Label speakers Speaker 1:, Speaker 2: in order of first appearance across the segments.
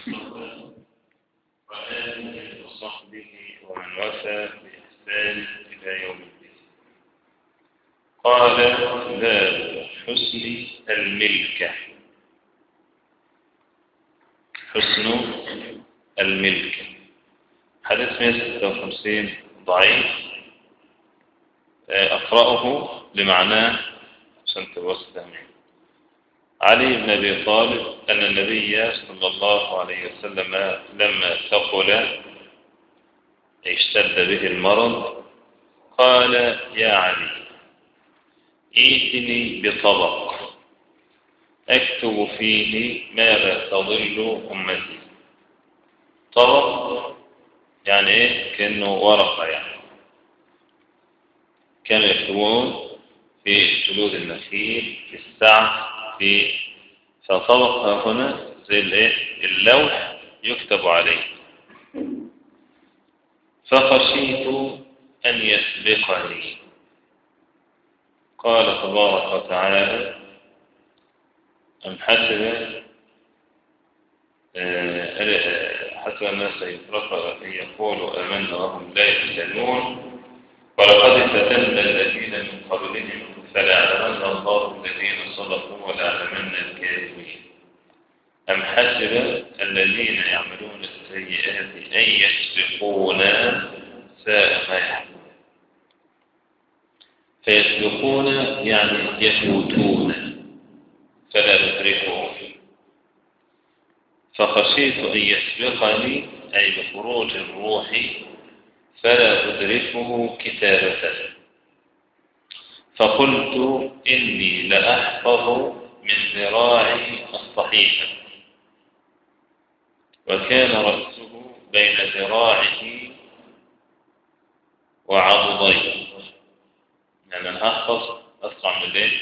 Speaker 1: وآله وصحبه ومن وفى بإحسان إلى يوم الدين. قال: باب حسن الملكة. حسن الملكة، حديث 156 ضعيف، أقرأه لمعناه عشان توسع منه. علي بن أبي طالب أن النبي صلى الله عليه وسلم لما ثقل اشتد به المرض قال: يا علي، ائتني بطبق أكتب فيه ما لا تضل أمتي. طبق يعني إيه؟ كأنه ورقة يعني. كانوا يكتبون في جلود النخيل، في السعف، فطبق هنا زي اللوح يكتب عليه. فخشيت أن يسبقني. قال تبارك وتعالى: أم حسب الناس يتركوا أن يقولوا آمنا وهم لا يفتنون ولقد فتنا الذين من قبلهم فليعلمن الله الذين صدقوا وليعلمن الكاذبين. أم حسب الذين يعملون السيئات أن يسبقونا ساء ما يحكمون. فيسبقون يعني يفوتون فلا ندركهم. فخشيت أن يسبقني أي بخروج الروح فلا أدركه كتابته. فقلت إني لأحفظ من ذراعي الصحيفة، وكان رأسه بين ذراعه وعضديه. يعني أنا أحفظ أسرع من الليل.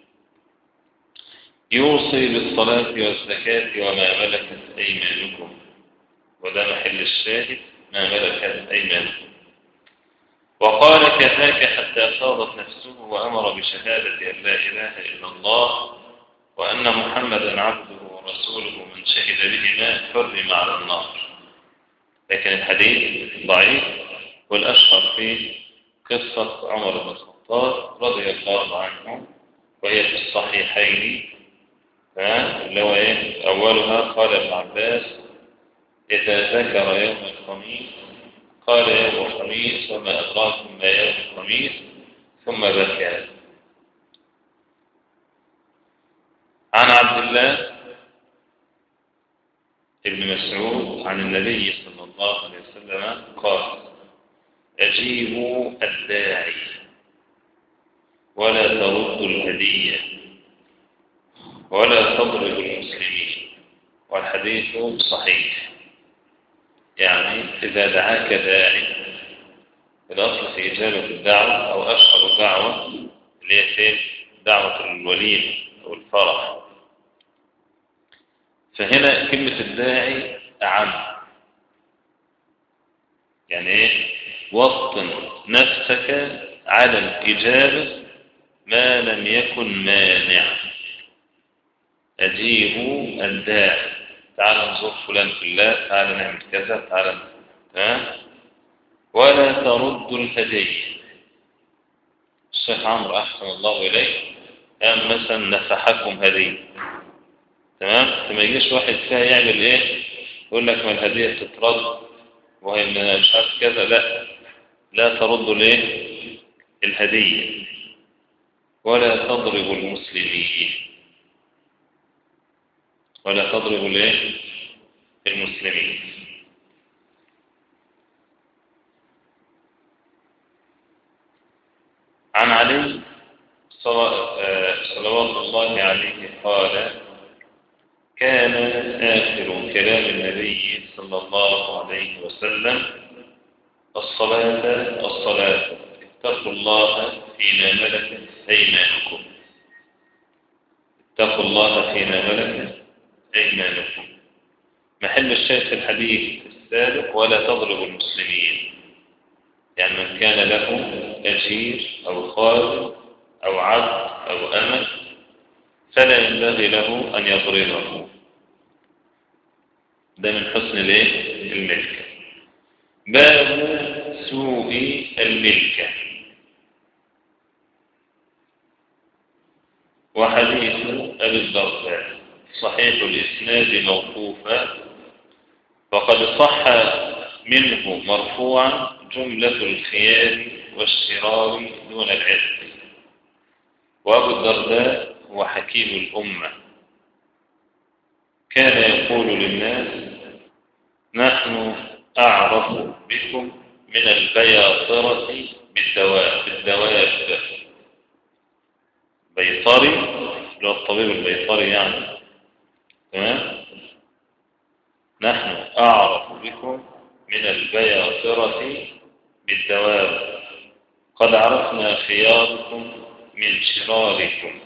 Speaker 1: يوصي بالصلاة والزكاة وما ملكت أيمانكم. وده محل الشاهد، ما ملكت أيمانكم. وقال: كذاك حتى صادت نفسه وأمر بشهادة أن لا إله إلا الله وأن محمدا عبده ورسوله من شهد بهما حرم على النار. لكن الحديث ضعيف، والأشهر فيه قصة عمر بن الخطاب رضي الله عنه، وهي في الصحيحين. اللي هو أولها قال ابن عباس: إذا ذكر يوم الخميس قال: يوم الخميس وما أدراكم ما يوم الخميس، ثم بكى. عن عبد الله ابن مسعود عن النبي صلى الله عليه وسلم قال: أجيبوا الداعي ولا تردوا الهدية ولا تضربوا المسلمين. والحديث صحيح. يعني إذا دعاك داعي، الأصل في إجابة الدعوة أو أشهر الدعوة اللي هي دعوة الوليمة أو الفرح. فهنا كلمة الداعي أعم. يعني وطن نفسك على الإجابة ما لم يكن مانع. أجيبوا الداعي، تعال نزور فلان في الله، تعال نعمل كذا، تعال ولا تردوا الهدية. الشيخ عمرو أحسن الله إليه قام مثلا نفحكم هدية، تمام؟ فما يجيش واحد فيها يعمل يقول لك ما الهدية تترد وهي مش عارف كذا. لا تردوا الهدية ولا تضربوا المسلمين. ولا تضربوا المسلمين. عن علي صلوات الله عليه قال: كان آخر كلام النبي صلى الله عليه وسلم: الصلاة اتقوا الله فيما ملكت أيمانكم. اتقوا الله فيما ملكت أيمانكم. محل الشاهد في الحديث السابق: ولا تضربوا المسلمين. يعني من كان له أجير أو خادم أو عبد أو أمة فلا ينبغي له أن يضربه. ده من حسن الايه؟ الملكة. باب سوء الملكة. وحديث أبي الدرداء صحيح الإسناد موقوفا، وقد صح منه مرفوعا جملة الخيار والشرار دون العتق. وأبو الدرداء هو حكيم الأمة، كان يقول للناس: نحن أعرف بكم من البياطرة بالدواب. بيطري اللي هو الطبيب البيطري يعني، تمام؟ نحن أعرف بكم من البياطرة بالدواب، قد عرفنا خياركم من شراركم.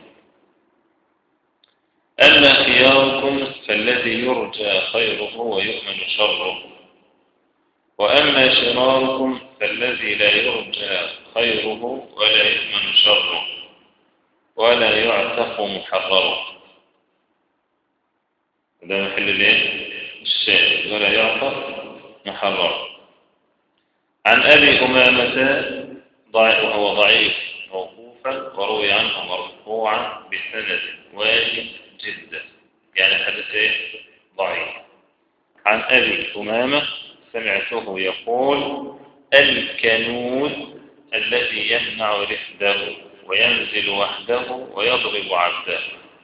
Speaker 1: أما خياركم فالذي يرجى خيره ويؤمن شره، وأما شراركم فالذي لا يرجى خيره ولا يؤمن شره ولا يعتق محرره. ده محل الايه؟ الشاهد، ولا يعتق محرره. عن أبي أمامة وهو ضعيف موقوفا، وروي عنه مرفوعا بسند واجب جدا، يعني حديث ضعيف. عن أبي أمامة سمعته يقول: الكنود الذي يمنع رفده وينزل وحده ويضرب عبده.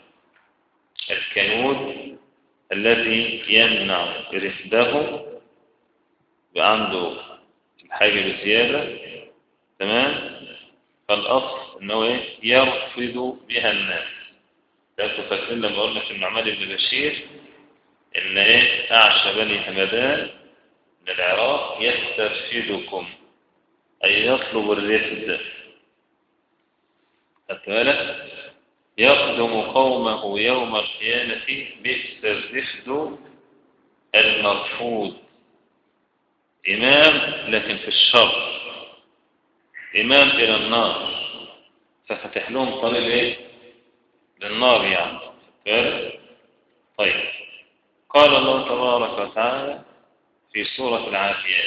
Speaker 1: الكنود الذي يمنع رفده، عنده الحاجة بزيادة، تمام؟ فالأصل أنه يرفض بها الناس. لا تفكرين لما قلنا في النعمان بن بشير إن أعشى بني همدان من العراق يسترشدكم، أي يطلب الرفد. أتمنى يقدم قومه يوم القيامة بئس الرفد المرفوض. إمام لكن في الشر، إمام إلى النار، ففتح لهم طريق للنار يعني. طيب، قال الله تبارك وتعالى في سورة العافية: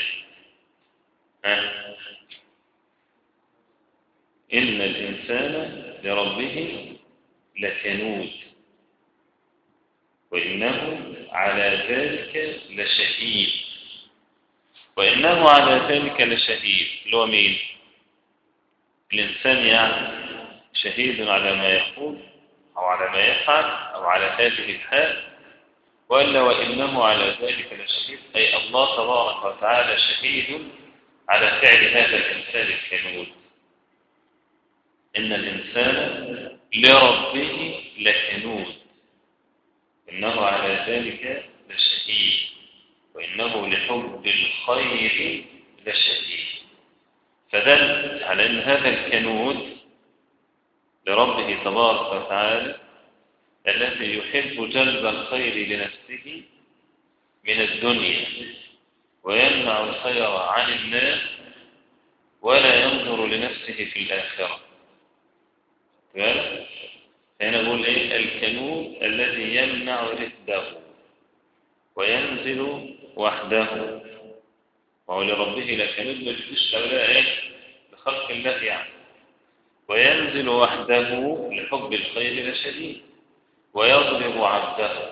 Speaker 1: إن الإنسان لربه لكنود وإنه على ذلك لشهيد. وإنه على ذلك لشهيد اللي هو مين؟ الإنسان يعني شهيد على ما يقول أو على ما يفعل أو على هذه الحال، وإلا وإنه على ذلك لشهيد أي الله تبارك وتعالى شهيد على فعل هذا الإنسان الكنود. إن الإنسان لربه لكنود إنه على ذلك لشهيد وإنه لحب الخير لشهيد. فدل على أن هذا الكنود لربه تبارك وتعالى الذي يحب جلب الخير لنفسه من الدنيا ويمنع الخير عن الناس ولا ينظر لنفسه في الآخرة. هنا نقول الكنود الذي يمنع رفده وينزل وحده. وهو لربه لكنود مجدش لولا لخلق الله يعني. وينزل وحده لحب الخير لشديد ويضرب عبده.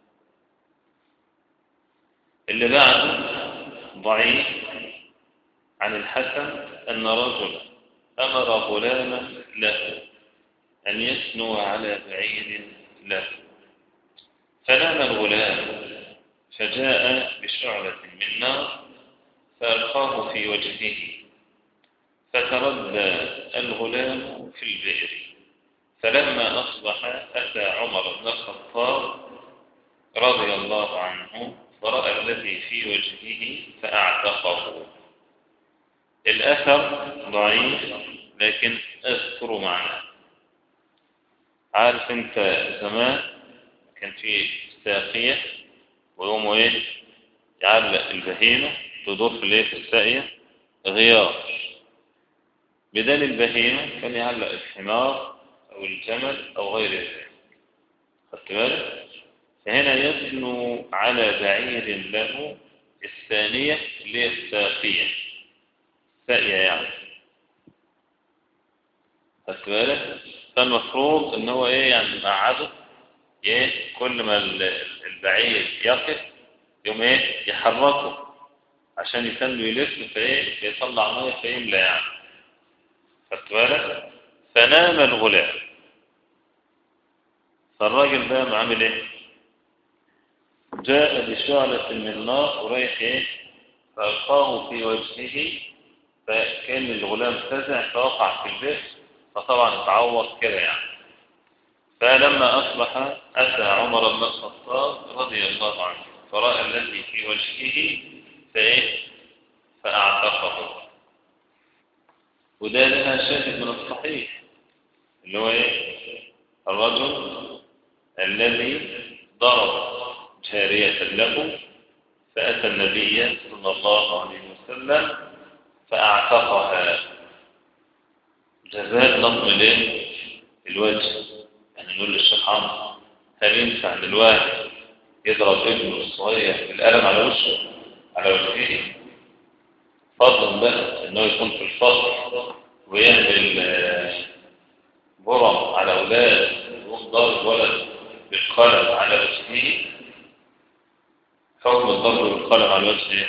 Speaker 1: اللي بعده ضعيف عن الحسن أن رجلا أمر غلاما له أن يثنو على بعيد له، فنام الغلام فجاء بشعلة من نار فألقاه في وجهه، فتردى الغلام في البئر. فلما أصبح أتى عمر بن الخطاب رضي الله عنه فرأى الذي في وجهه فأعتقه. الأثر ضعيف لكن أذكر معناه. عارف انت زمان كان في ساقية ويوم يعلق البهيمة تدور في الساقية غيار، بدل البهيمة كان يعلق الحمار أو الجمل أو غير ذلك. خدت بالك؟ فهنا يثنو على بعير له الثانية اللي هي الساقية، ساقية يعني، خدت بالك؟ فالمفروض ان هو ايه يعني مقعده ايه، كل ما البعير يقف يوم ايه يحركه عشان يسنه يلف فايه يطلع ميه فيملى يعني، خدت بالك؟ فنام الغلام، فالراجل ده عامل ايه؟ جاء بشعلة من نار ورايح ايه فألقاه في وجهه، فكان الغلام فزع فوقع في البئر، فطبعا اتعور كده يعني. فلما أصبح أتى عمر بن الخطاب رضي الله عنه فرأى الذي في وجهه فإيه فأعتقه. وده لها شاهد من الصحيح اللي هو إيه الرجل الذي ضرب جارية له فأتى النبي صلى الله عليه وسلم فأعتقها جزاء لطم الوجه. يعني نقول للشيخ عمرو هل ينفع ان الواحد يضرب ابنه الصغير بالقلم على وشه على وجهه، فضلا بقى انه يكون في الفصل ويعمل برم على اولاد وضرب ولد بالقلم على وجهه؟ حكم الضرب بالقلم على الوجه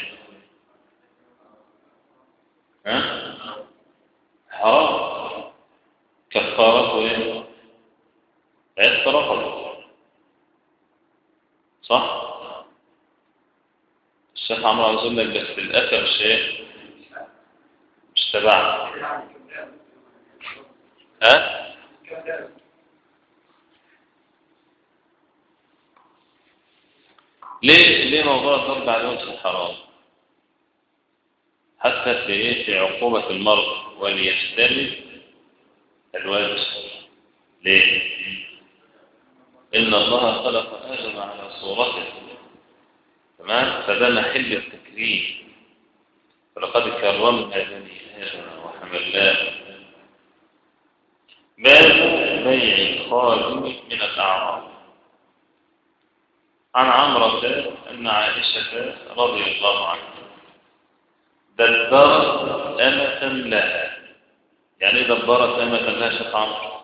Speaker 1: حرام، كفارته ايه؟ عتق رقبه، صح؟ الشيخ عمرو عاوز اقول لك بس للاسف الشيء مش تبعنا. ليه موضوع الضرب على الوجه الحرام؟ حتى في عقوبة المرء وليجتنب الوجه. ليه؟ إن الله خلق آدم على صورته، تمام؟ فده محل التكريم، فلقد كرمنا بني آدم وحملناهم. باب بيع الخادم من الأعراب. عن عمرو أن عائشة رضي الله عنها دبرت أمة لها. يعني دبرت أمة لها شيخ عمرو؟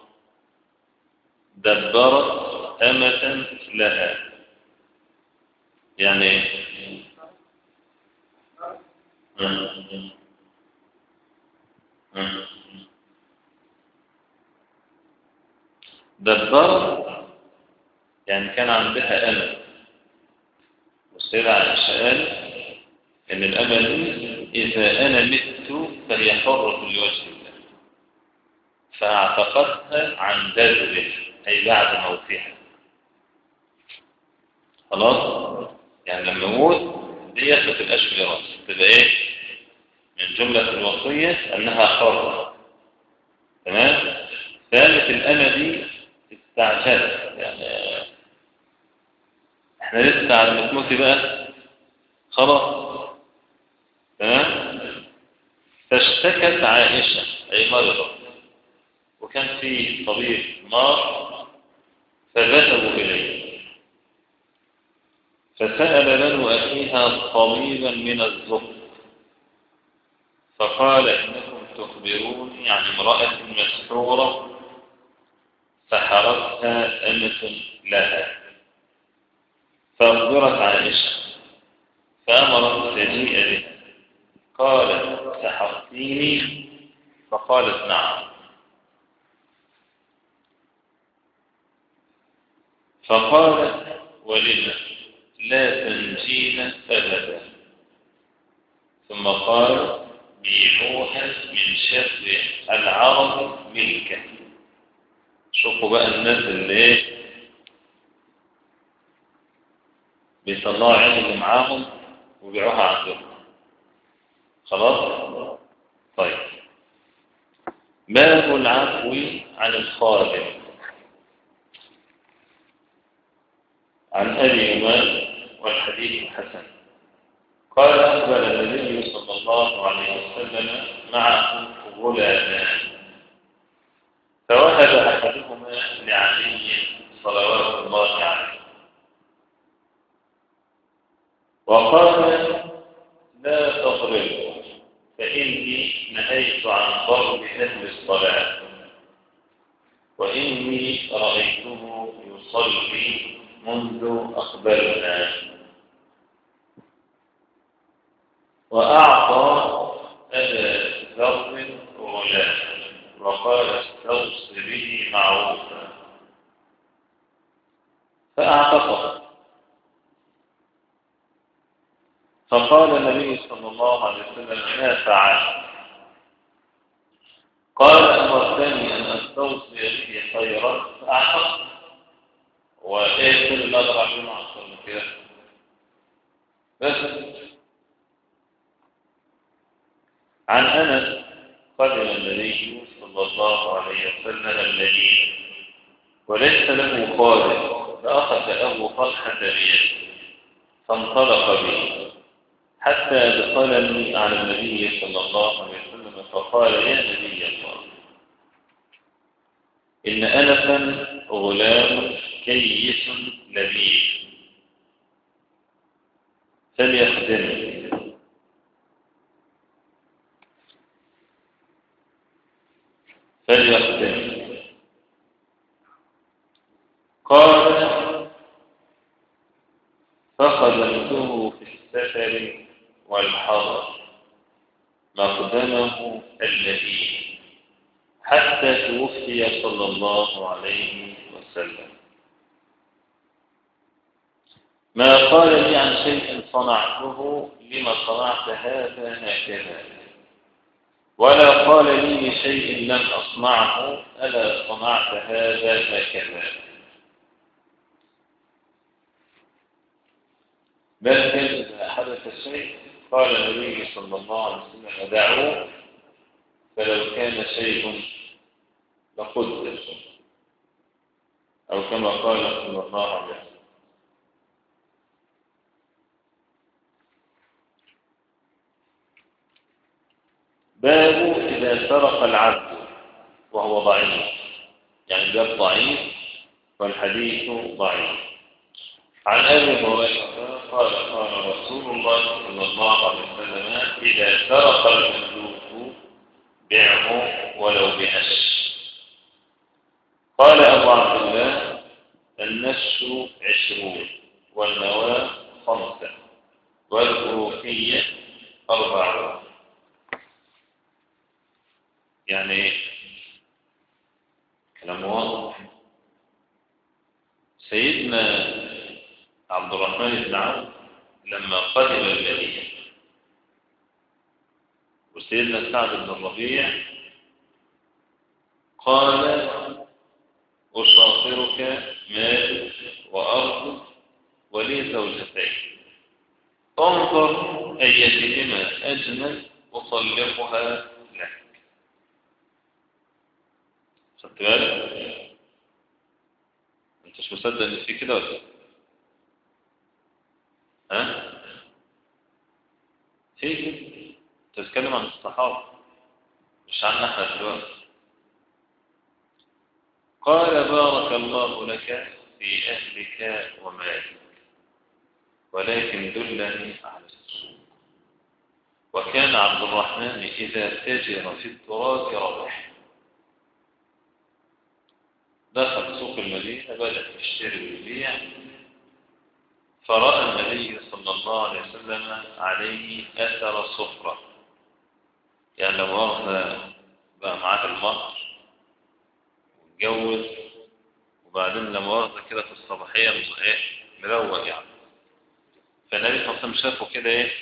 Speaker 1: دبرت أمة لها يعني دبرت يعني كان عندها أمة، والسيدة عائشة قالت إن الأمة دي إذا أنا مت فهي حرة لوجه الله، فاعتقدها عن دبره أي بعد موتها. خلاص؟ يعني لما يموت دي ما تبقاش ميراث، تبقى إيه؟ من جملة الوصية أنها حرة، تمام؟ ثالث الأمة دي استعجلت، يعني إحنا لسه على ما تموتي بقى خلاص، تمام؟ فاشتكت عائشة أي مرضى، وكان في طبيب نار فذهبوا إليه، فسأل بنو أخيها طبيبا من الزهد فقال إنكم تخبروني عن امرأة مسحورة سحرتها أمة لها. فأخبرت عائشة فأمرت تجيء به، قالت سحرتيني؟ فقالت نعم. فقالت ولما لا تنجين أبدا. ثم قال بيعوها من شر العرب ملكا. شوفوا بقى الناس اللي ايه بيطلعوا عين اللي معاهم وبيعوها عندهم. خلاص؟ طيب، باب العفو عن الخادم. عن أبي أمام والحديث حسن قال أقبل النبي صلى الله عليه وسلم معه غلامان، فوهب أحدهما لعلي صلوات الله عليه وقال لا تضربوا فإني نهيت عن ضرب أهل الصلاة وإني رأيته يصلي منذ أقبلنا. وأعطى أبا ذر غلام وقال استوص به معروفا فأعتقه. فقال النبي صلى الله عليه وسلم ما فعل؟ قال أمرتني أن أستوصي به خيرا فأعتقه. وإيه كل ما أدرى عشان أعصر من كده بس. عن أنس قدم النبي صلى الله عليه وسلم المدينة وليس له خالد فأخذ أبو طلحة بيده فانطلق به حتى دخلني على النبي صلى الله عليه وسلم فقال يا نبي الله إن أنسا غلام كيس لبيب فليخدمني. قال فخدمته في السفر والحضر مقدمه الذي حتى توفي صلى الله عليه وسلم. ما قال لي عن شيء صنعته لما صنعت هذا هكذا ولا قال لي بشيء لم أصنعه ألا صنعت هذا هكذا بل إذا حدث شيء قال النبي صلى الله عليه وسلم دعوه فلو كان شيء لقدر أو كما قال صلى الله عليه وسلم. باب إذا سرق العبد وهو ضعيف، يعني باب ضعيف والحديث ضعيف. عن أبي هريرة قال قال رسول الله صلى الله عليه وسلم إذا سرق المملوك بعه ولو بنش. قال أبو عبد الله النش 20 والنواة 5 والأروفية 4. يعني كلام واضح. سيدنا عبد الرحمن بن عوف لما قدم المدينة وسيدنا سعد بن الربيع قال أشاطرك مال وأرض ولي زوجتين انظر أيتهما أجمل أطلقها لك. خدت بالك؟ أنت مش مصدق إن في كده ولا؟ ها؟ في كده. تتكلم عن الصحابة مش عن احنا دلوقتي. قال بارك الله لك في أهلك ومالك ولكن دلني على السوق. وكان عبد الرحمن إذا تجر في التراث ربح. دخل سوق المدينة بدأ يشتري ويبيع فرأى النبي صلى الله عليه وسلم عليه أثر صفرة، يعني لو واخد بقى معاه المهر واتجوز وبعدين لما واخد كده في الصباحية مروق يعني. فالنبي صلى الله عليه وسلم شافه كده ايه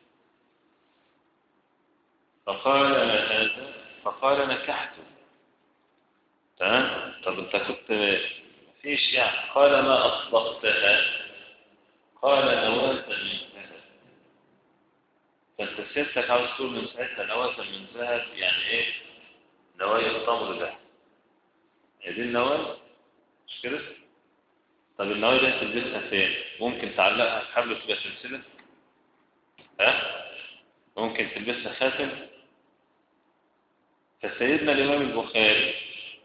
Speaker 1: فقال هذا فقال نكحته. تمام. طب انت كنت مفيش يعني. قال ما أصدقتها. قال نواة من ذهب. فانت سيادتك عاوز تقول من ساعتها نواة من ذهب يعني ايه؟ نوايا التمر ده. هي دي النواة مش كده؟ طب النوايا دي تلبسها فين؟ ممكن تعلقها في حبل تبقى سلسلة؟ ها؟ ممكن تلبسها خاتم؟ فسيدنا الإمام البخاري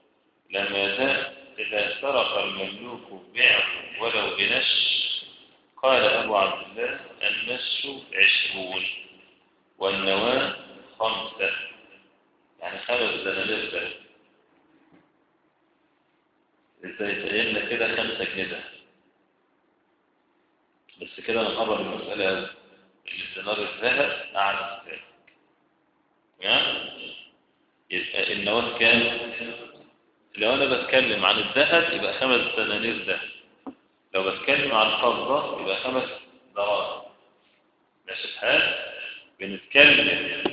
Speaker 1: لما جاء إذا سرق المملوك بعه ولو بنش قال أبو عبد الله المش 20 والنواة 5، يعني 5 دنانير ذهب. ازاي سألنا كده 5 جنيه، بس كده نقرب المسألة الدينار الذهب أعلى ازاي؟ يبقى النواة كام؟ لو أنا بتكلم عن الذهب يبقى 5 دنانير ذهب، لو بتكلم عن الفضة يبقى 5 دراهم. ماشي الحال؟ بنتكلم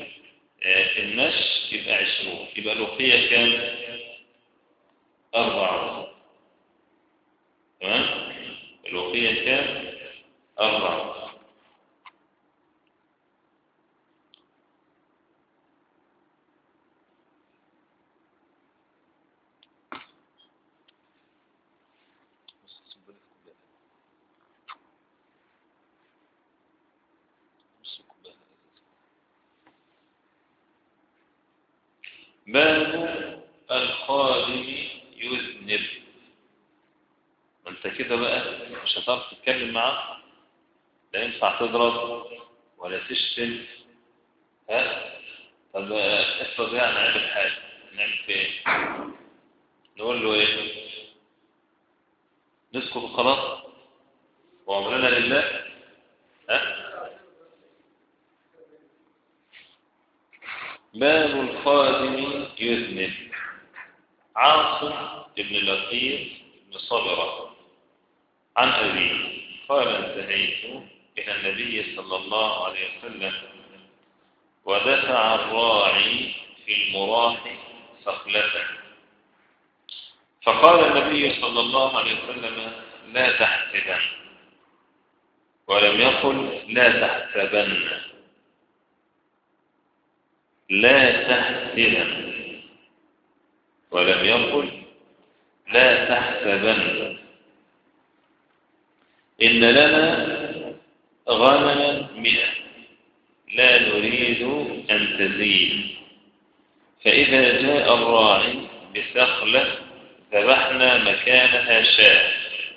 Speaker 1: النش يبقى 20، يبقى الوقية كام؟ 4. تمام؟ الوقية كام؟ 4. باب الخادم يذنب. انت كده بقى مش هتعرف تتكلم معاه، لا ينفع تضرب ولا تشتم. طب افرض يعني نعمل حاجه، نعمل في ايه؟ نقول له ايه؟ نسكت خلاص وامرنا لله. باب الخادم يذنب. عاصم بن لقيط بن صبرة عن أبيه قال انتهيت إلى النبي صلى الله عليه وسلم ودفع الراعي في المراح صقلته، فقال النبي صلى الله عليه وسلم لا تحسبن، ولم يقل لا تحسبن، لا تحسبن، ولم يقل لا تحسبن. إن لنا غنما 100 لا نريد أن تزيد، فإذا جاء الراعي بسخلة ذبحنا مكانها شاة.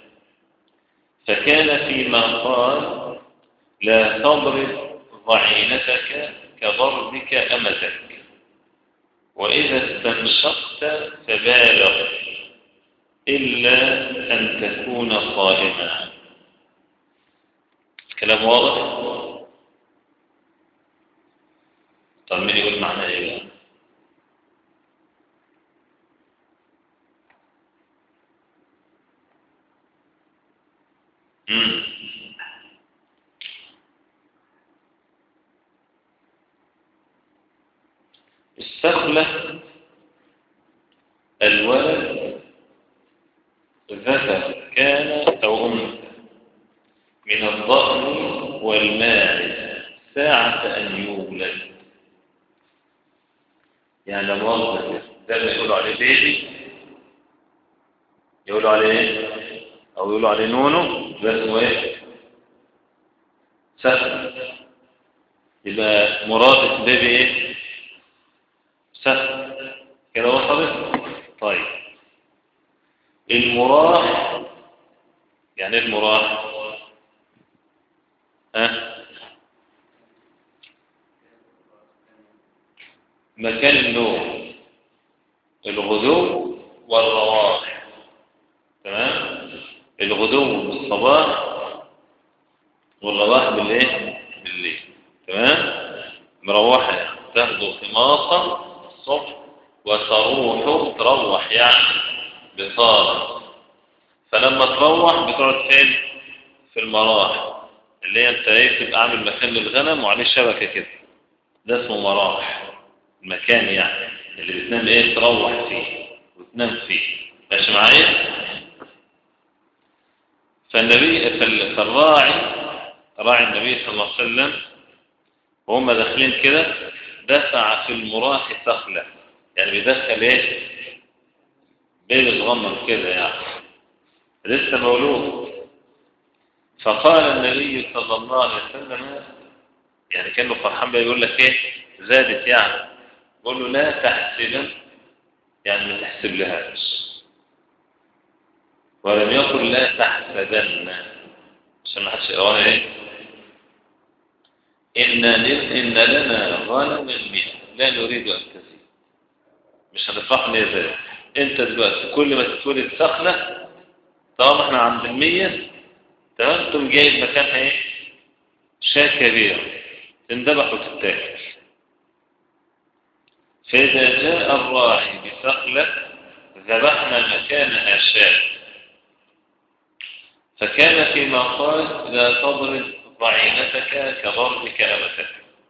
Speaker 1: فكان فيما قال لا تضرب ضعينتك كضربك أمتك، وإذا استنشقت فبالغ إلا أن تكون صائما. كلام واضح؟ طب مين يقول معنى إيه؟ السخلة الولد ذكر كان أو أنثى من الضأن والماعز ساعة أن يولد. يعني لما وصل ده اللي يقولوا عليه بيبي، يقولوا عليه ايه؟ أو يقولوا عليه نونو، ده اسمه ايه؟ سخلة. يبقى مراد بيبي ايه؟ سخلة. كده وصلت؟ طيب المراح يعني المراح مكان النوم، الغدو والرواح. تمام؟ الغدو بالصباح والرواح بالليل. تمام؟ مروحة يعني تاخدوا خماصة الصبح وتروحوا تروح يعني بطارة. فلما تروح بتقعد فين؟ في المراح اللي هي انت ايه تبقى عامل مكان للغنم وعليه شبكة كده، ده اسمه مراح. المكان يعني اللي بتنام ايه تروح فيه وتنام فيه. ماشي معايا؟ فالراعي راعي النبي صلى الله عليه وسلم وهم داخلين كده دفع في المراح سخلة، يعني بيدخل ايه بيبي صغنن كده يعني لسه مولود. فقال النبي صلى الله عليه وسلم يعني كانه فرحان بيقول لك ايه زادت يعني، قول له لا تحسبن يعني ما تحسب لهاش، ولم يقل لا تحسبن عشان ما حدش يقراها ايه؟ إن لنا غنما 100 لا نريد أن تزيد. مش هنفرح ليه زي أنت دلوقتي كل ما تتولد سخنة طالما احنا عند 100 تمام تقوم جايب مكانها ايه؟ شاة كبيرة تندبح وتتاكل. فإذا جاء الراعي بسخلة ذبحنا مكانها شاة. فكان فيما قال لا تضرب ضعينتك كضربك أمتك.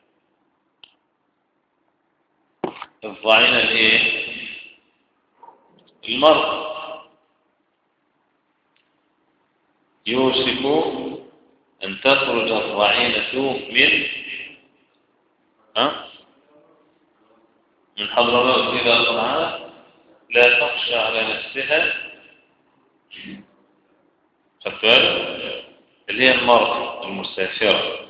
Speaker 1: الضعينة الايه؟ المرء. يوشك أن تخرج الضعينة من حضرموت إلى صنعاء لا تخشى على نفسها اللي هي المرأة المسافرة.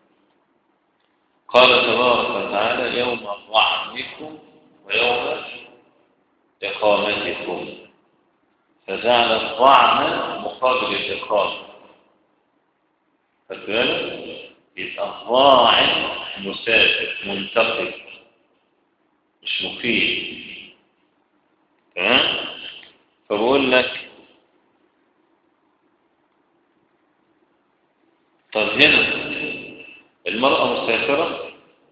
Speaker 1: قال تبارك وتعالى يوم ظعنكم ويوم إقامتكم، فجعل الظعن مقابل الإقامة. يبقى الظاعن مسافر منتقل مش مقيم. تمام؟ فبقول لك طب هنا المرأة مسافرة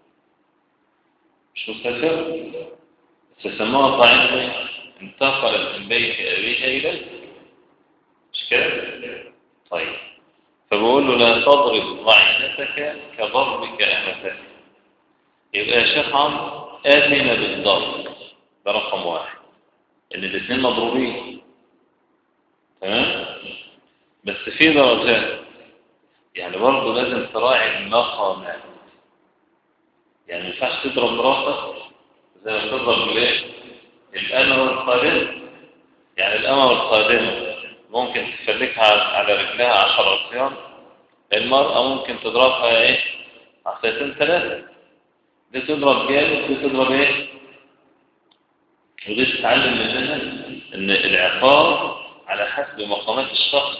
Speaker 1: مش مسافرة تسموها ضعينة انتقلت من بيت أبيها إليه مش كده؟ طيب فبقول له لا تضرب ضعينتك كضربك أمتك. يبقى يا شيخ عمرو آتنا بالضرب ده رقم واحد إن الاثنين مضروبين. تمام؟ بس في درجات يعني برضه لازم تراعي المقامات. يعني ما ينفعش تضرب مراتك زي ما تضرب الايه؟ الأمة والخادمة. يعني الأمة والخادمة ممكن تفلكها على رجلها 10 عصيان. المرأة ممكن تضربها ايه؟ عصيتين 3. دي تضرب جامد ودي تضرب ايه؟ ودي تتعلم منها ان العقاب على حسب مقامات الشخص.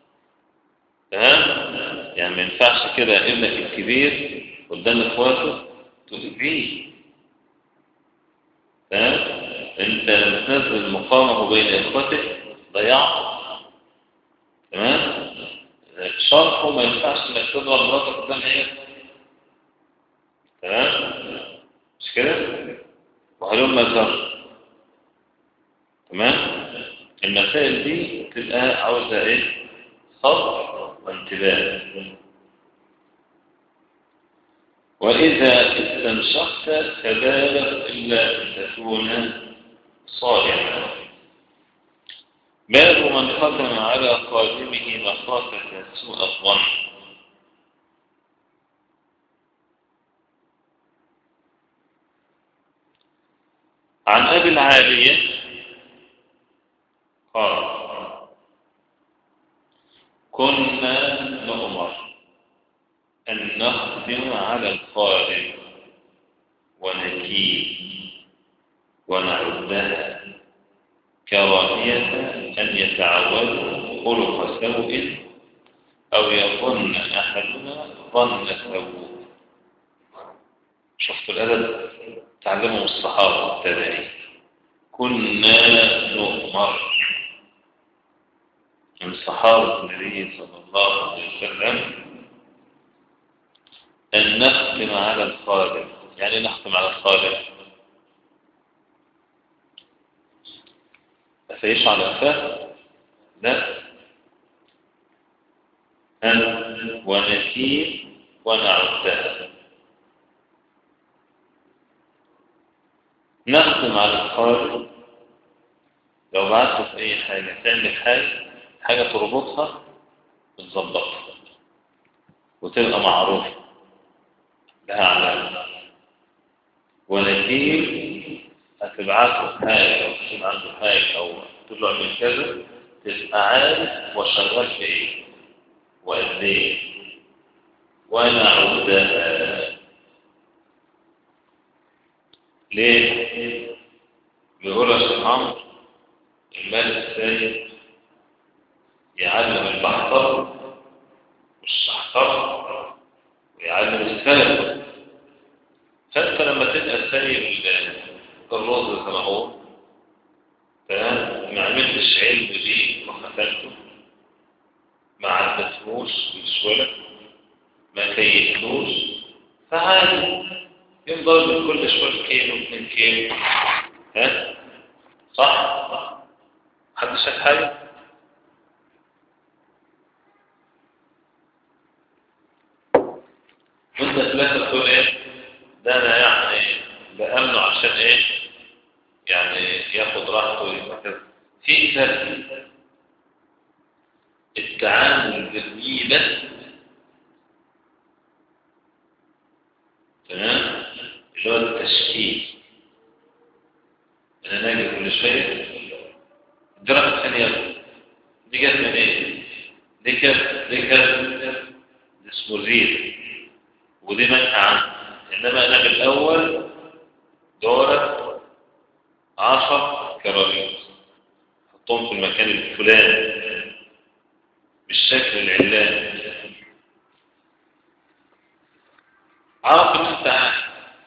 Speaker 1: تمام؟ يعني ما ينفعش كده ابنك الكبير قدام اخواته تؤذيه. تمام؟ انت لما تنزل مقامه بين اخواتك ضيعته. تمام؟ شرحه ما ينفعش انك تضرب مراتك قدام ايه؟ تمام؟ مش كده؟ وهلم الزر. تمام؟ المسائل دي تبقى عاوزة ايه؟ صبر وانتباه. وإذا استنشقت فبالغ إلا أن تكون صائما. باب من ختم على قادمه مخافة سوء الظن. عن أبي العالية قال كنا نؤمر أن نختم على القادم ونكيل ونعدها كراهية أن يتعودوا خلق سوء أو يظن أحدنا ظن سوء. شفتوا الأدب تعلموا الصحابة والتابعين. كنا نؤمر من صحابة النبي صلى الله عليه وسلم أن نختم على القادم. يعني نختم على القادم أفيش على أفاه؟ لا. ونكيل ونعدها. نختم على القادم لو بعثت في أي حاجة تعمل حاجة تربطها وتظبطها وتبقى معروفة لها علامة. ونكيل هتبعثه حاجة أو تكون عنده حاجة أو تطلع من كذا تبقى عارف وشغال في إيه وقد إيه. ونعودها ليه؟ بيقول يا شيخ عمرو المال السيد يعلم البحر علم السلف. فانت لما تبقى سايب الرز كما هو تمام، ما عملتش علم بيه وختمته، ما عدتهوش بالشوله، ما كيفتوش، فعادي ينضرب من كل شويه كيلو 2 كيلو. ها صح؟ حد شاف حاجه؟ وانت ثلاثه تقول ايه ده انا يعني بامنه عشان ايه يعني ياخد راحته ويبقى كده. في فرق التعامل بالريبه تمام اللي هو التشكيل، انا ناجي كل شويه درجه ثانيه دي جت من ايه؟ دي كانت اسمه زير ودي منهى عنه. انما انا بالاول دورت 10 كراريس حطهم في المكان الفلاني بالشكل العلاني، عارف ان انت عارف.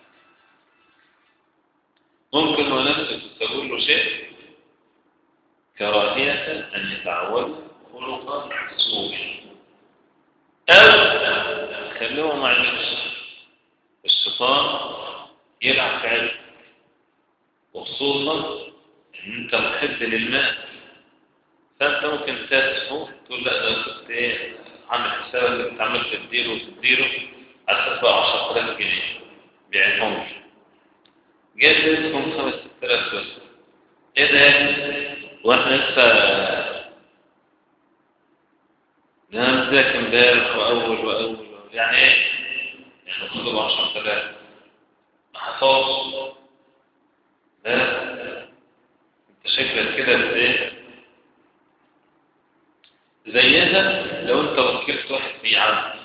Speaker 1: ممكن ونفسك تقول له شيء كراهية ان يتعود خلقا سوءا، او خلوه مع الشيطان يلعب في علم، وخصوصا ان انت محب للماء، فانت ممكن تسمو تقول لا ده كنت ايه عامل حساب انك تعمل تديله على اساس بقى 10000 جنيه بيعينهمش، جاي لكم 5-6000 بس. ايه ده؟ واحنا لسه نذاكر امبارح واول يعني ايه؟ يعني خدوا 10000 ما حصلش. لا انت شكلك كده ايه زيها لو انت وكلت واحد في عام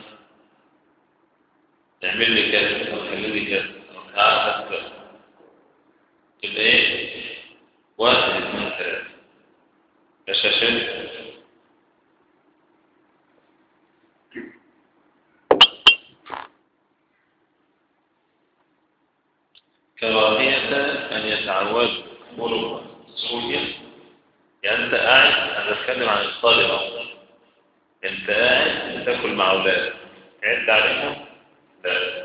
Speaker 1: تعمل لي كذا او خلي لي كذا او تعال كذا، تبقى ايه 1 2 3 بشاشات. كراهية أن يتعود خلقا سوءا، يعني أنت قاعد، أنا بتكلم عن الطالب أصلا، أنت قاعد بتاكل مع أولاد تعد عليهم؟ لا.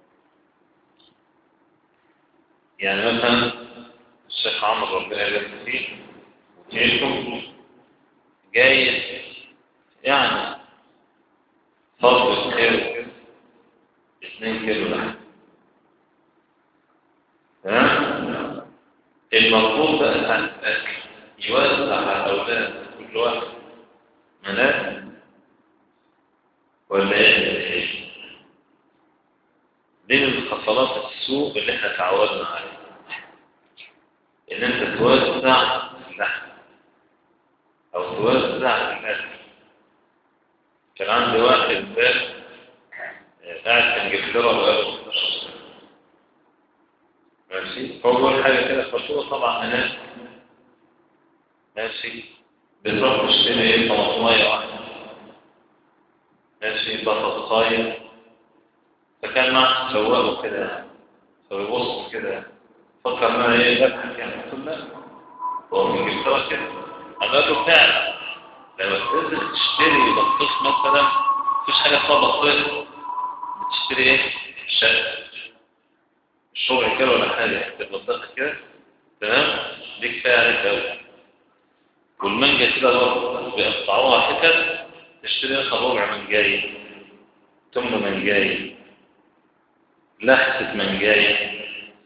Speaker 1: يعني مثلا الشيخ عمرو ربنا يبارك فيه وفيكم جاي يعني فرض الخير 2 كيلو لحم، تمام؟ المفروض بقى عن الأكل يوزع على الأولاد كل واحد مناخ ولا ايه؟ دي من خصلات السوء اللي احنا تعودنا عليها، ان انت توزع اللحم او توزع الاكل. كان عندي واحد امبارح قاعد في انجلترا بقاله 15 سنه ماشي، اول حاجه كده فشوره طبعا هناك ماشي بتروح تشتري ايه طماطمايه واحده ماشي بطاطسايه، فكان معه سواقه كده فبيبص كده فكر معايا ايه بضحك يعني قلت له لا هو في انجلترا كده. انا قلت له فعلا لما تنزل تشتري بطيخ مثلا مفيش حاجه اسمها بطيخ، بتشتري ايه؟ شقه مش ربع كيلو ولا حاجه البطيخه كده تمام دي كفايه عليك قوي. والمانجا كده برضه بيقطعوها حتت تشتري لها ربع منجايه تمن منجايه لحسه منجايه.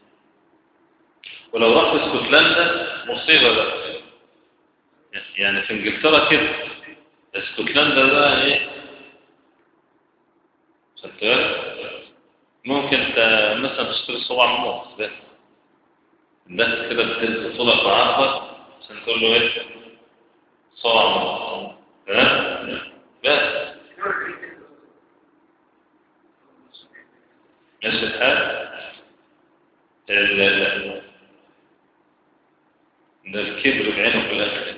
Speaker 1: ولو رحت اسكتلندا مصيبه بقى، يعني في انجلترا كده اسكتلندا بقى ايه ممكن مثلا تشتري صباع موز بس الناس كده بتنزل صدق وعارفه عشان تقول له ايه صباع موز تمام بس نفس الحال الكبر بعينه في الاخر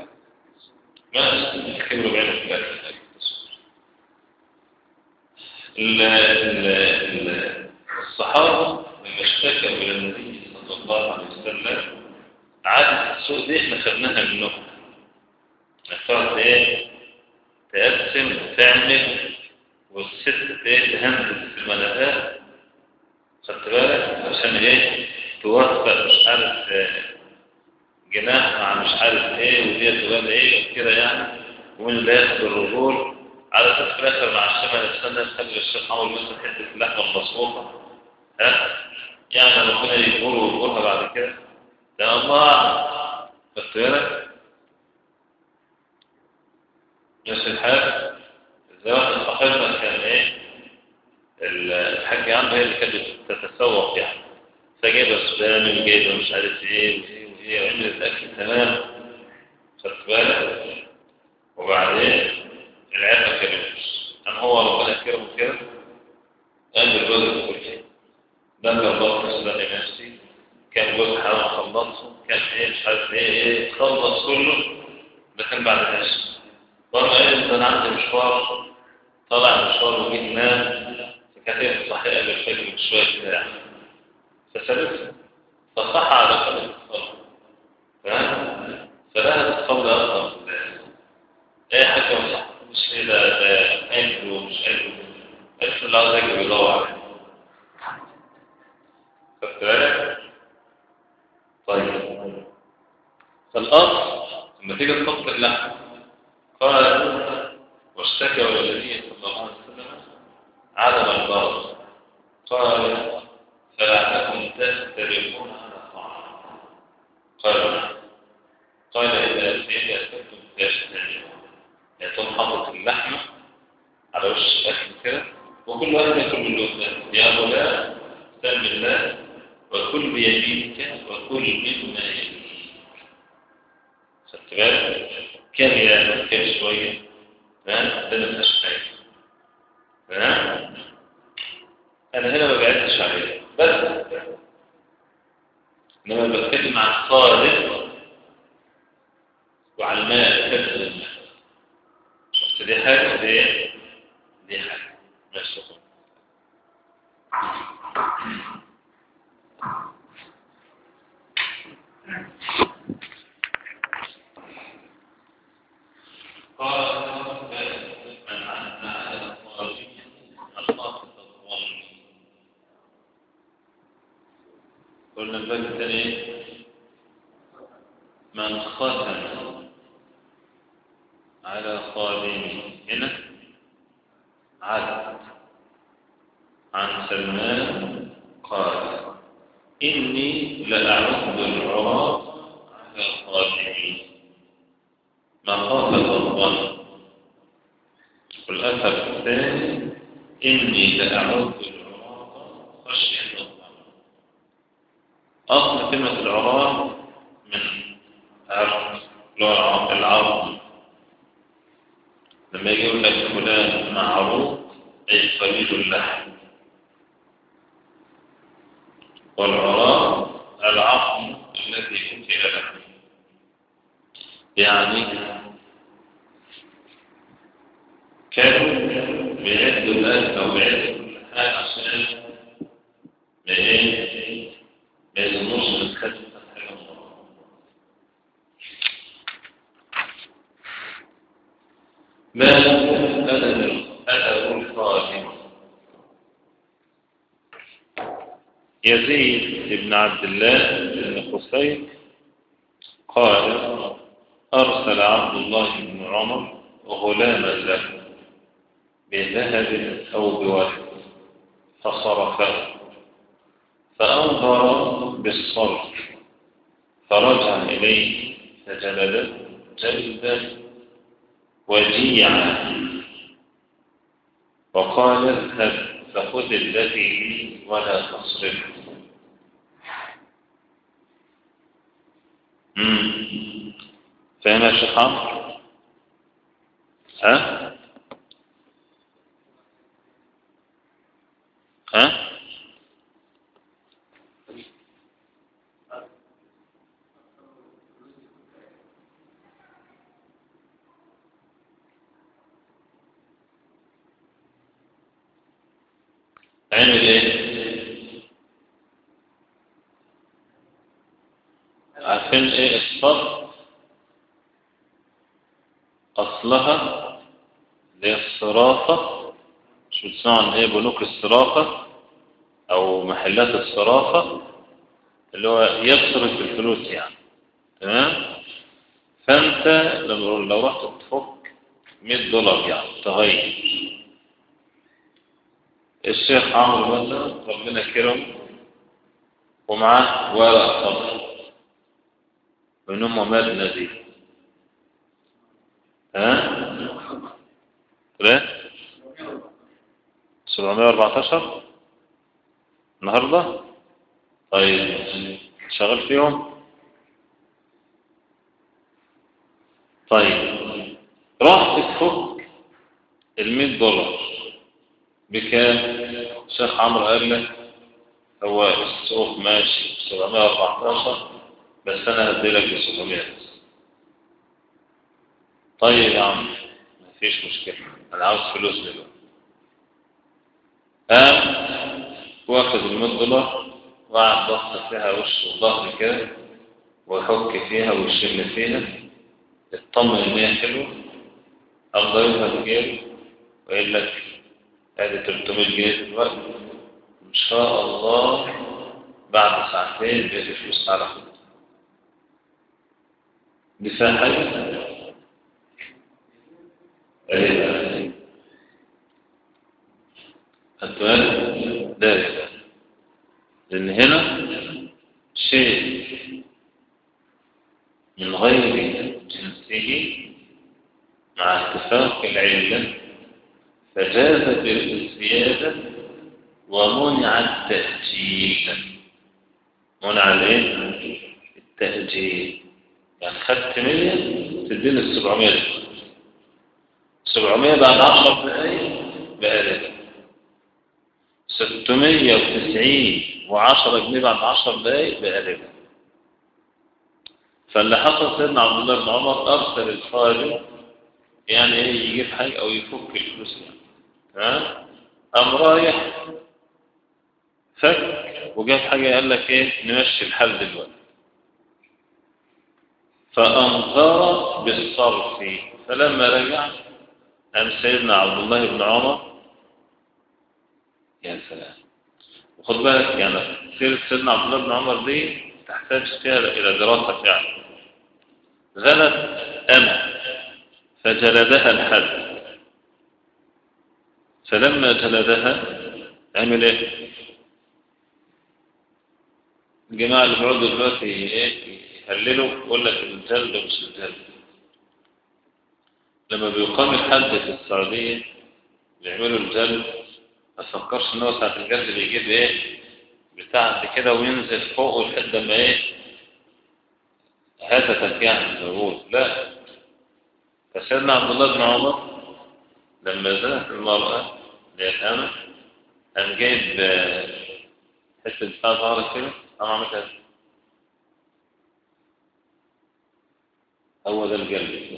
Speaker 1: ما الكبر بعينه في الاخر الصحابة لما اشتكوا إلى النبي صلى الله عليه وسلم عادة السوء دي احنا خدناها منهم. نفترض ايه؟ تقسم وتعمل والست ايه تهندس في الملفات، خدت بالك عشان ايه؟ توفق مش عارف جناح مع مش عارف ايه ودي تبقى ايه وكده يعني، ومن اللي ياخد الرجول على اساس في الاخر مع الشمال السنه تخلي الشيخ عمر مثلا حته اللحمه المصروفه يعني ربنا يجبره ويجبرها بعد كده. ده الله اعلم. خدت بالك؟ نفس الحال الزواج صاحبنا كان ايه؟ الحاجه عنده هي اللي كانت تتسوق يعني، فجايبه سوداني وجايبه مش عارف ايه وهي وعملت اكل تمام. خدت بالك؟ وبعدين العيال ما كانوش أم هو ربنا يكرمه كده قال بالجزء كله ده جربت السوداني نفسي كان جزء حاول خلصه كان ايه مش عارف ايه خلص كله ده كان بعد العشاء برضه قال انت انا عندي مشوار طلع مشوار وجيت نام فكانت صحيحه بالفجر بشويه كده يعني فسالته فصح على قدر الصلاه فاهم فلا تتصلي اصلا اي حاجه مش ايه ده اكل ومش اكل اكل اللي عاوز اجي بيدور عليه. خدت بالك؟ طيب فالاصل لما تيجي تحط اللحم قال واشتكى الى النبي صلى الله عليه وسلم عدم البرد قال فلعلكم تسترقون على الطعام قال اذا اكلتم تشتركون يعني تقوم حاطط اللحمه على وش الاكل كده وكل واحد ياكل من اللقمه يا غلام سم الله وكل بيمينك وكل مما يليك. خدت بالك؟ كان يا كان شويه ده ما فيهاش حاجه انا هنا ما بعدتش عليه بس انما بتكلم عن الصادق وعلى الماء كذب. شفت دي حاجه دي حاجه ماشي. قلنا الباب الثاني من ختم على خادمه هنا عدد عن سلمان قال إني لأعد العراق على خادمي مخافة الظن. والأثر الثاني إني لأعد العراق خشية الظن. أصل كلمة العراق من عرق العظم لما يجي يقول لك فلان معروق أي قليل اللحم والعراق العظم الذي كتل لحمه يعني كانوا بيعدوا الأكل أو بيعدوا كل حاجة عشان ما يظنوش من خدمة حاجة ما أدب الخادم. يزيد بن عبد الله بن قصي قال أرسل عبد الله بن عمر غلاما له بذهب أو بورق فصرفه فأنظر بالصرف فرجع إليه فجلده جلدا وجيعا وقال اذهب فخذ الذي لي ولا تصرفه. فاهم يا شيخ عمرو؟ ها؟ عمل ايه؟ عارفين ايه الصرف؟ اصلها اللي هي الصرافة، مش بتسمعوا عن ايه بنوك الصرافة او محلات الصرافة، اللي هو يصرف الفلوس يعني. تمام؟ فانت لو رحت تفك $100 يعني تغير، الشيخ عمرو مثلا ربنا كرم ومعاه ورق صبر من أم مال دي، ها؟ لا 714 النهارده. طيب شغال فيهم. طيب راح تفك $100 بكام؟ الشيخ عمرو قال لك هو السوق ماشي 714 بس انا هديلك ب 700 بس. طيب يا عم مفيش مشكله، انا عاوز فلوس دلوقتي. واخد $100 وقعد ضغط فيها وش وظهر كده ويحك فيها ويشم فيها، اطمن ان هي حلوه، افضلها بجيبه ويقول لك ادي 300 جنيه دلوقتي ان شاء الله بعد ساعتين بقيت الفلوس على خد. دي فيها حاجه؟ ايه السؤال ده؟ لان هنا شيء من غير جنسه مع اتفاق العلة فجاز بالزيادة ومنع التأجيل. منع الايه؟ التأجيل. يعني خدت 100 تديني 700 700 بعد 10 دقايق بقى ربا. 690 و10 جنيه بعد 10 دقايق بقى ربا. فاللي حصل سيدنا عبد الله بن عمر ارسل الخادم يعني ايه يجيب حاجه او يفك الفلوس يعني. ها؟ قام رايح فك وجاب حاجه قال لك ايه نمشي الحال دلوقتي. فانظر بالصرف، فلما رجع قام سيدنا عبد الله بن عمر. يا سلام. وخد بالك يعني سيرة سيدنا عبد الله بن عمر دي تحتاج فيها الى دراسه فعلا. غلت أنا فجلدها الحد، فلما جلدها عمل ايه؟ الجماعة اللي بيقعدوا دلوقتي ايه يهللوا يقول لك الجلد مش الجلد. لما بيقام الحد في السعودية بيعملوا الجلد ما تفكرش ان هو ساعة الجلد بيجيب ايه بتاع كده وينزل فوق لحد ما ايه هاتتك يعني زي لا. فسيدنا عبد الله بن عمر لما زنت المرأة ليتامى قام جايب حتة بتاع ظهرك كده قام عملها. هو ده الجلد.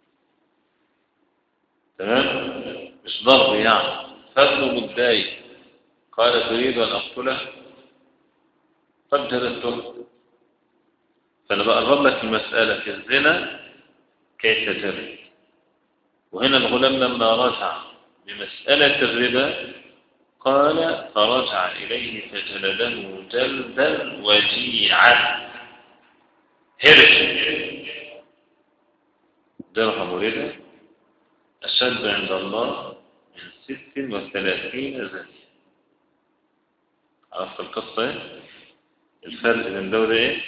Speaker 1: تمام؟ مش ضرب يعني. فضله متضايق قال تريد أن أقتله؟ قد جلدته. فأنا بقرب لك المسألة في الزنا كيف جلد. وهنا الغلام لما رجع بمسألة الربا قال فرجع إليه فجلده جلدا وجيعا. هرش درهم ربا أشد عند الله من 36 زانية. عرفت القصة ايه؟ الفرق من دول ايه؟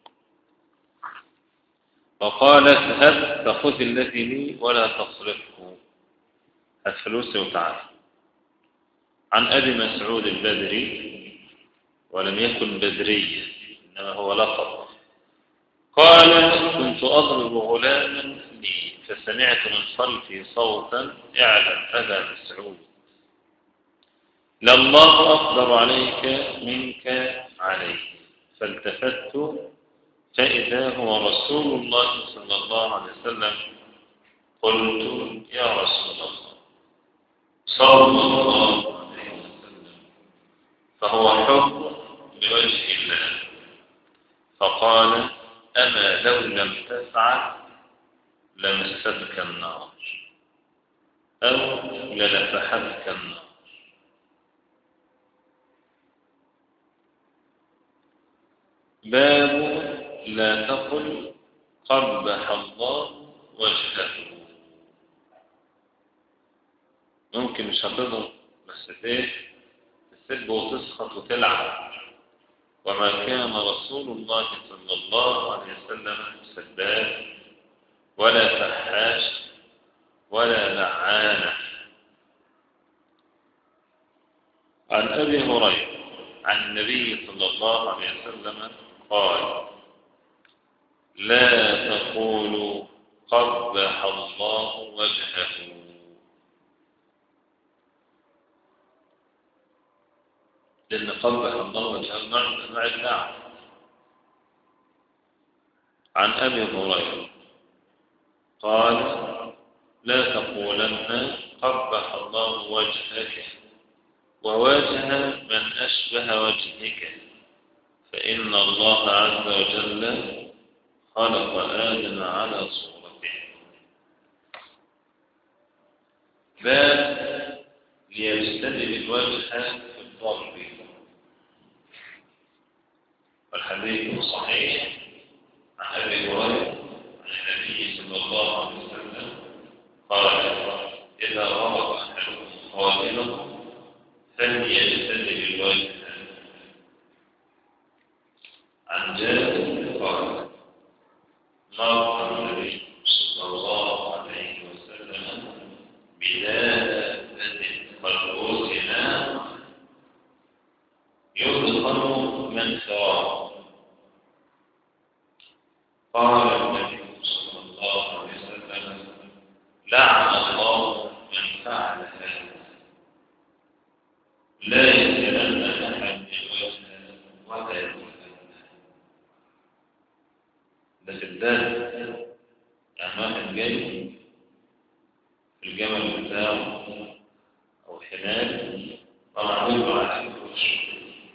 Speaker 1: وقال اذهب فخذ الذي لي ولا تصرفه، هات فلوسي وتعال. عن أبي مسعود البدري ولم يكن بدريا إنما هو لقب قال كنت أضرب غلاما لي فسمعت من خلفي صوتا اعلم أبا مسعود لله أقدر عليك منك عليه. فالتفت فإذا هو رسول الله صلى الله عليه وسلم. قلت يا رسول الله صلى الله عليه وسلم تفعل لمستك النار أو للفحتك النار. باب لا تقل قبح الله وجهه. ممكن مش هتضرب بس تسب وتسخط وتلعب. وما كان رسول الله صلى الله عليه وسلم سباب ولا فحاش ولا لعانة. عن أبي هريرة عن النبي صلى الله عليه وسلم قال: لا تقولوا قبح الله وجهه. لأن قبح الله وجهه نوع من أنواع اللعن. عن أبي هريرة قال: لا تقولن قبح الله وجهك ووجه من أشبه وجهك، فإن الله عز وجل خلق آدم على صورته. باب ليجتنب الوجه في الضرب. والحديث صحيح عن أبي هريرة عن النبي صلى الله عليه وسلم قال: إذا ضرب أحدكم خادمه فليجتنب الوجه. عن جابر قال: مر النبي صلى الله عليه وسلم بدابة قد يدخل من سواه. قال النبي صلى الله عليه وسلم: لعن الله من فعل هذا، لا يسألن أحد الوجه ولا يسألن. ده في الدار أمام جاي في الجمل بتاعه أو حمال طلع منه على الوجه.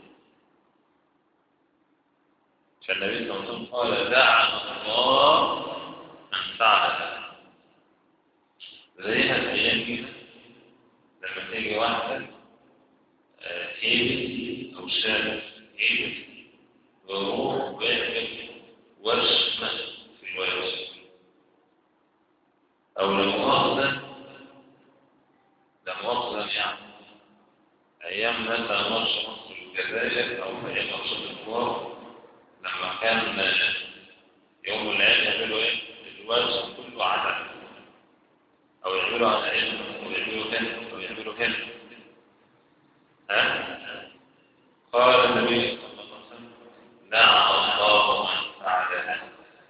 Speaker 1: فالنبي صلى الله عليه وسلم قال: لعن الله من فعل هذا. زيها الأيام كده لما تيجي واحدة هيبت أو شابت هيبت وروح ويعمل وشمة في الوجه، أو لمؤاخذة يعني أيام مثلا ماتش مصر والجزائر أو أيام ماتش الكورة لما كان يوم العيد يعملوا إيه؟ الوجه كله عدد، أو يعملوا على علم أو يعملوا هنا أو يعملوا هنا. قال النبي صلى الله عليه وسلم: لعن الله من فعل هذا،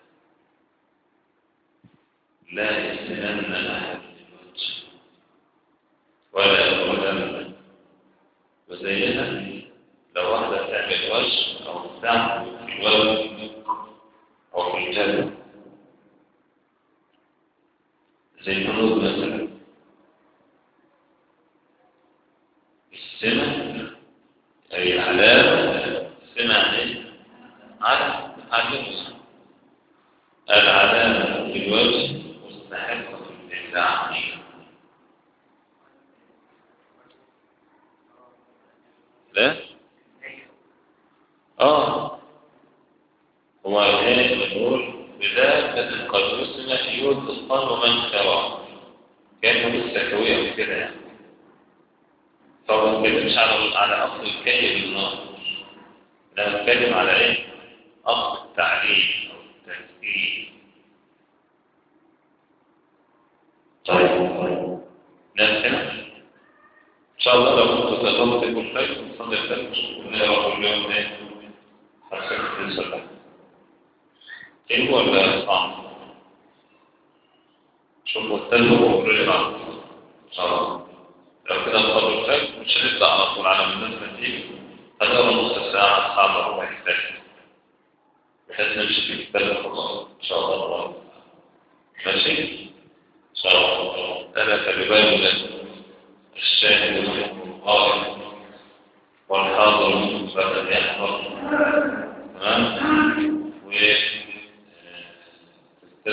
Speaker 1: لا يسألن أحد الوجه ولا يقولن. وزينا لو واحدة تعمل وجه أو تعمل في الوجه أو في الجبل زي الهنود مثلا، السنة أي علامة. السنة عليه علامة العلامة في الوجه مستحقة للعين. لا هو الآن يقول: بذات قد رسم يدخل من شراه، كانوا بالسكوية وكده يعني. فهو ما بيتكلمش على أصل الكلمة بالنص، لا بيتكلم على إيه؟ أصل التعليم أو التفكير. طيب نفسنا إن شاء الله لو كنت تقدرت كل شيء نصلي الفجر ونقرأ كل يوم إيه؟ حسنة الصلاة. إيه ولا صعب؟ شوفوا التلفة وقولوا لي بعض إن شاء الله. لو كده نصلي الفجر مش هنبدأ على طول على من الناس نتيجة، هنقرأ نص ساعة صعبة ربع ساعة بحيث نمشي في التلفة خلاص إن شاء الله. ماشي؟ إن شاء الله. أنا خلي بالك الشاهد والقائم والحاضر منه يحضر. تمام؟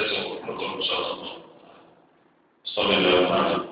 Speaker 2: إن شاء الله. صلى الله عليه وسلم.